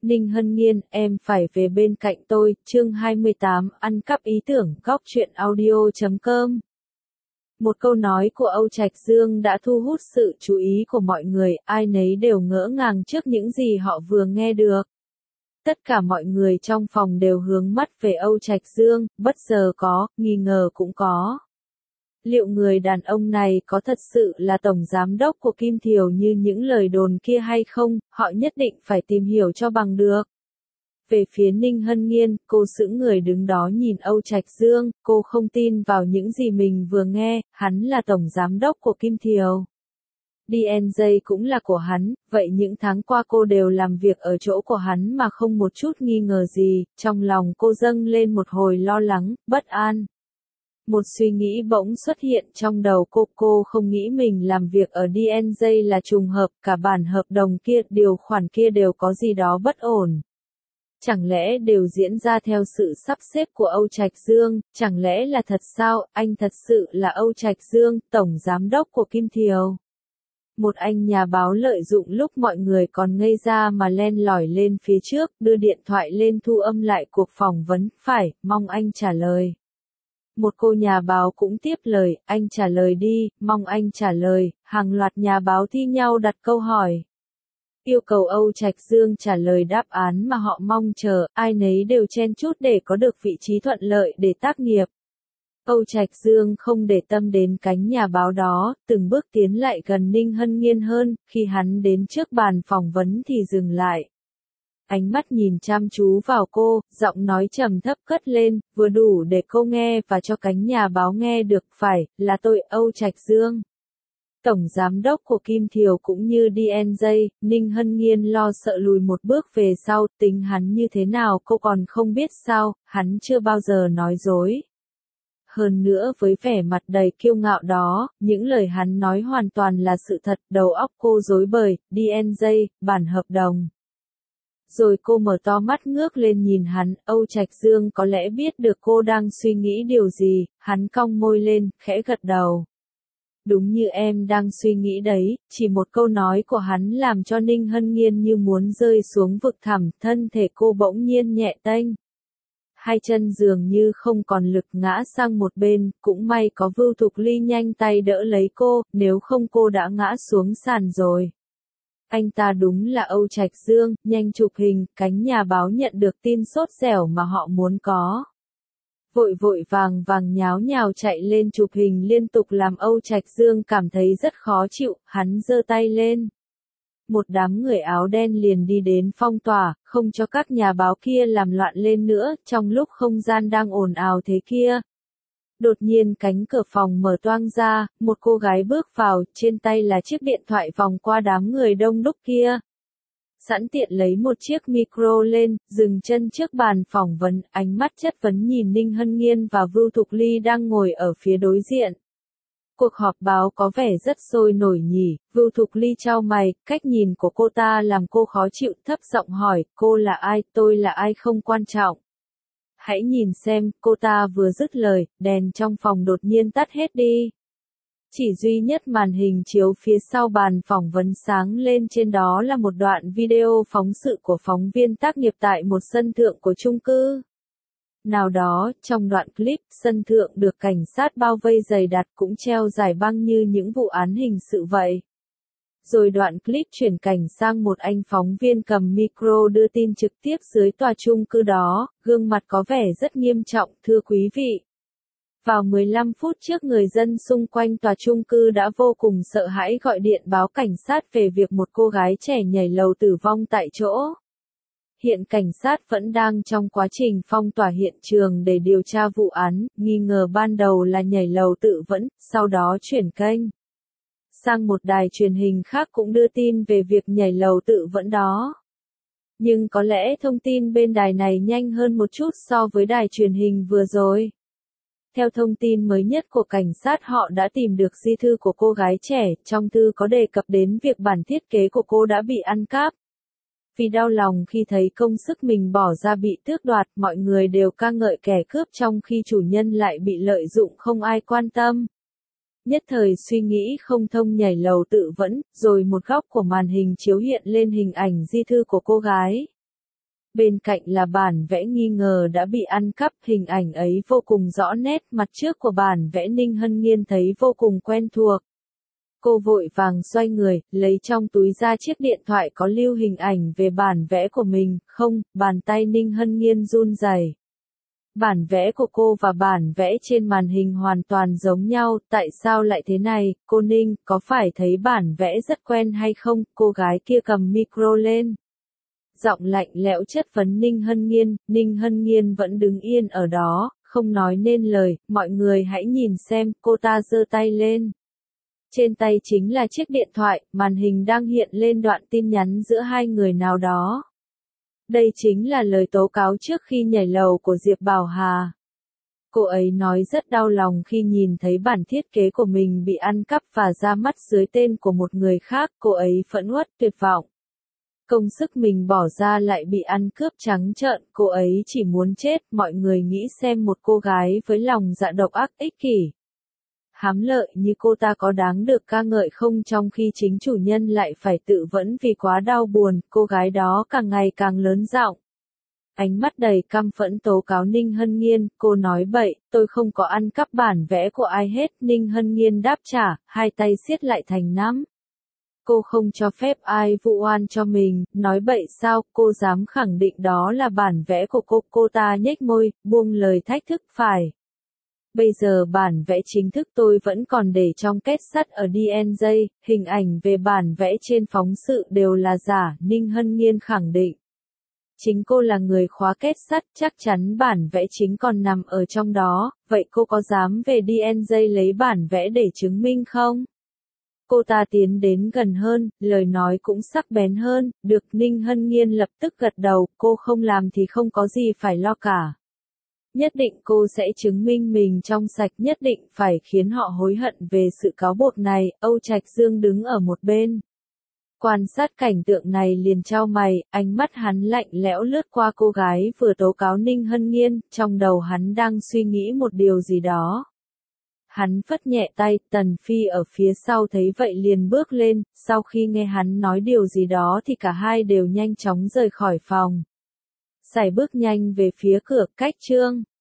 Ninh Hân Nghiên, em phải về bên cạnh tôi, chương 28, ăn cắp ý tưởng, góc truyện audio.com. Một câu nói của Âu Trạch Dương đã thu hút sự chú ý của mọi người, ai nấy đều ngỡ ngàng trước những gì họ vừa nghe được. Tất cả mọi người trong phòng đều hướng mắt về Âu Trạch Dương, bất ngờ có, nghi ngờ cũng có. Liệu người đàn ông này có thật sự là tổng giám đốc của Kim Thiều như những lời đồn kia hay không, họ nhất định phải tìm hiểu cho bằng được. Về phía Ninh Hân Nghiên, cô sững người đứng đó nhìn Âu Trạch Dương, cô không tin vào những gì mình vừa nghe, hắn là tổng giám đốc của Kim Thiều. DNJ cũng là của hắn, vậy những tháng qua cô đều làm việc ở chỗ của hắn mà không một chút nghi ngờ gì, trong lòng cô dâng lên một hồi lo lắng, bất an. Một suy nghĩ bỗng xuất hiện trong đầu cô không nghĩ mình làm việc ở DNJ là trùng hợp, cả bản hợp đồng kia, điều khoản kia đều có gì đó bất ổn. Chẳng lẽ đều diễn ra theo sự sắp xếp của Âu Trạch Dương, chẳng lẽ là thật sao, anh thật sự là Âu Trạch Dương, tổng giám đốc của Kim Thiều. Một anh nhà báo lợi dụng lúc mọi người còn ngây ra mà len lỏi lên phía trước, đưa điện thoại lên thu âm lại cuộc phỏng vấn, phải, mong anh trả lời. Một cô nhà báo cũng tiếp lời, anh trả lời đi, mong anh trả lời, hàng loạt nhà báo thi nhau đặt câu hỏi. Yêu cầu Âu Trạch Dương trả lời đáp án mà họ mong chờ, ai nấy đều chen chúc để có được vị trí thuận lợi để tác nghiệp. Âu Trạch Dương không để tâm đến cánh nhà báo đó, từng bước tiến lại gần Ninh Hân Nghiên hơn, khi hắn đến trước bàn phỏng vấn thì dừng lại. Ánh mắt nhìn chăm chú vào cô, giọng nói trầm thấp cất lên, vừa đủ để cô nghe và cho cánh nhà báo nghe được, phải, là tôi, Âu Trạch Dương. Tổng giám đốc của Kim Thiều cũng như DNJ, Ninh Hân Nghiên lo sợ lùi một bước về sau, tính hắn như thế nào cô còn không biết sao, hắn chưa bao giờ nói dối. Hơn nữa với vẻ mặt đầy kiêu ngạo đó, những lời hắn nói hoàn toàn là sự thật, đầu óc cô rối bời, DNJ, bản hợp đồng. Rồi cô mở to mắt ngước lên nhìn hắn, Âu Trạch Dương có lẽ biết được cô đang suy nghĩ điều gì, hắn cong môi lên, khẽ gật đầu. Đúng như em đang suy nghĩ đấy, chỉ một câu nói của hắn làm cho Ninh Hân Nghiên như muốn rơi xuống vực thẳm, thân thể cô bỗng nhiên nhẹ tênh. Hai chân dường như không còn lực ngã sang một bên, cũng may có Vưu Thục Ly nhanh tay đỡ lấy cô, nếu không cô đã ngã xuống sàn rồi. Anh ta đúng là Âu Trạch Dương, nhanh chụp hình, cánh nhà báo nhận được tin sốt dẻo mà họ muốn có. Vội vàng nháo nhào chạy lên chụp hình liên tục làm Âu Trạch Dương cảm thấy rất khó chịu, hắn giơ tay lên. Một đám người áo đen liền đi đến phong tỏa, không cho các nhà báo kia làm loạn lên nữa, trong lúc không gian đang ồn ào thế kia. Đột nhiên cánh cửa phòng mở toang ra, một cô gái bước vào, trên tay là chiếc điện thoại vòng qua đám người đông đúc kia. Sẵn tiện lấy một chiếc micro lên, dừng chân trước bàn phỏng vấn, ánh mắt chất vấn nhìn Ninh Hân Nghiên và Vưu Thục Ly đang ngồi ở phía đối diện. Cuộc họp báo có vẻ rất sôi nổi nhỉ, Vưu Thục Ly chau mày, cách nhìn của cô ta làm cô khó chịu, thấp giọng hỏi, cô là ai, tôi là ai không quan trọng. Hãy nhìn xem, cô ta vừa dứt lời, đèn trong phòng đột nhiên tắt hết đi. Chỉ duy nhất màn hình chiếu phía sau bàn phỏng vấn sáng lên, trên đó là một đoạn video phóng sự của phóng viên tác nghiệp tại một sân thượng của chung cư. Nào đó, trong đoạn clip, sân thượng được cảnh sát bao vây dày đặc, cũng treo giải băng như những vụ án hình sự vậy. Rồi đoạn clip chuyển cảnh sang một anh phóng viên cầm micro đưa tin trực tiếp dưới tòa chung cư đó, gương mặt có vẻ rất nghiêm trọng, thưa quý vị. Vào 15 phút trước, người dân xung quanh tòa chung cư đã vô cùng sợ hãi gọi điện báo cảnh sát về việc một cô gái trẻ nhảy lầu tử vong tại chỗ. Hiện cảnh sát vẫn đang trong quá trình phong tỏa hiện trường để điều tra vụ án, nghi ngờ ban đầu là nhảy lầu tự vẫn, sau đó chuyển kênh sang một đài truyền hình khác cũng đưa tin về việc nhảy lầu tự vẫn đó. Nhưng có lẽ thông tin bên đài này nhanh hơn một chút so với đài truyền hình vừa rồi. Theo thông tin mới nhất của cảnh sát, họ đã tìm được di thư của cô gái trẻ, trong thư có đề cập đến việc bản thiết kế của cô đã bị ăn cắp. Vì đau lòng khi thấy công sức mình bỏ ra bị tước đoạt, mọi người đều ca ngợi kẻ cướp trong khi chủ nhân lại bị lợi dụng không ai quan tâm. Nhất thời suy nghĩ không thông nhảy lầu tự vẫn, rồi một góc của màn hình chiếu hiện lên hình ảnh di thư của cô gái. Bên cạnh là bản vẽ nghi ngờ đã bị ăn cắp, hình ảnh ấy vô cùng rõ nét, mặt trước của bản vẽ Ninh Hân Nghiên thấy vô cùng quen thuộc. Cô vội vàng xoay người, lấy trong túi ra chiếc điện thoại có lưu hình ảnh về bản vẽ của mình, không, bàn tay Ninh Hân Nghiên run rẩy. Bản vẽ của cô và bản vẽ trên màn hình hoàn toàn giống nhau, tại sao lại thế này, cô Ninh, có phải thấy bản vẽ rất quen hay không, cô gái kia cầm micro lên. Giọng lạnh lẽo chất vấn Ninh Hân Nghiên vẫn đứng yên ở đó, không nói nên lời, mọi người hãy nhìn xem, cô ta giơ tay lên. Trên tay chính là chiếc điện thoại, màn hình đang hiện lên đoạn tin nhắn giữa hai người nào đó. Đây chính là lời tố cáo trước khi nhảy lầu của Diệp Bảo Hà. Cô ấy nói rất đau lòng khi nhìn thấy bản thiết kế của mình bị ăn cắp và ra mắt dưới tên của một người khác, cô ấy phẫn uất tuyệt vọng. Công sức mình bỏ ra lại bị ăn cướp trắng trợn, cô ấy chỉ muốn chết, mọi người nghĩ xem một cô gái với lòng dạ độc ác ích kỷ. Hám lợi như cô ta có đáng được ca ngợi không, trong khi chính chủ nhân lại phải tự vẫn vì quá đau buồn, cô gái đó càng ngày càng lớn giọng. Ánh mắt đầy căm phẫn tố cáo Ninh Hân Nghiên, cô nói bậy, tôi không có ăn cắp bản vẽ của ai hết, Ninh Hân Nghiên đáp trả, hai tay siết lại thành nắm. Cô không cho phép ai vu oan cho mình, nói bậy sao, cô dám khẳng định đó là bản vẽ của cô ta nhếch môi, buông lời thách thức phải. Bây giờ bản vẽ chính thức tôi vẫn còn để trong két sắt ở DNJ, hình ảnh về bản vẽ trên phóng sự đều là giả, Ninh Hân Nghiên khẳng định. Chính cô là người khóa két sắt, chắc chắn bản vẽ chính còn nằm ở trong đó, vậy cô có dám về DNJ lấy bản vẽ để chứng minh không? Cô ta tiến đến gần hơn, lời nói cũng sắc bén hơn, được, Ninh Hân Nghiên lập tức gật đầu, cô không làm thì không có gì phải lo cả. Nhất định cô sẽ chứng minh mình trong sạch, nhất định phải khiến họ hối hận về sự cáo buộc này, Âu Trạch Dương đứng ở một bên. Quan sát cảnh tượng này liền chau mày, ánh mắt hắn lạnh lẽo lướt qua cô gái vừa tố cáo Ninh Hân Nghiên, trong đầu hắn đang suy nghĩ một điều gì đó. Hắn phất nhẹ tay, Tần Phi ở phía sau thấy vậy liền bước lên, sau khi nghe hắn nói điều gì đó thì cả hai đều nhanh chóng rời khỏi phòng. Sải bước nhanh về phía cửa, cách Trương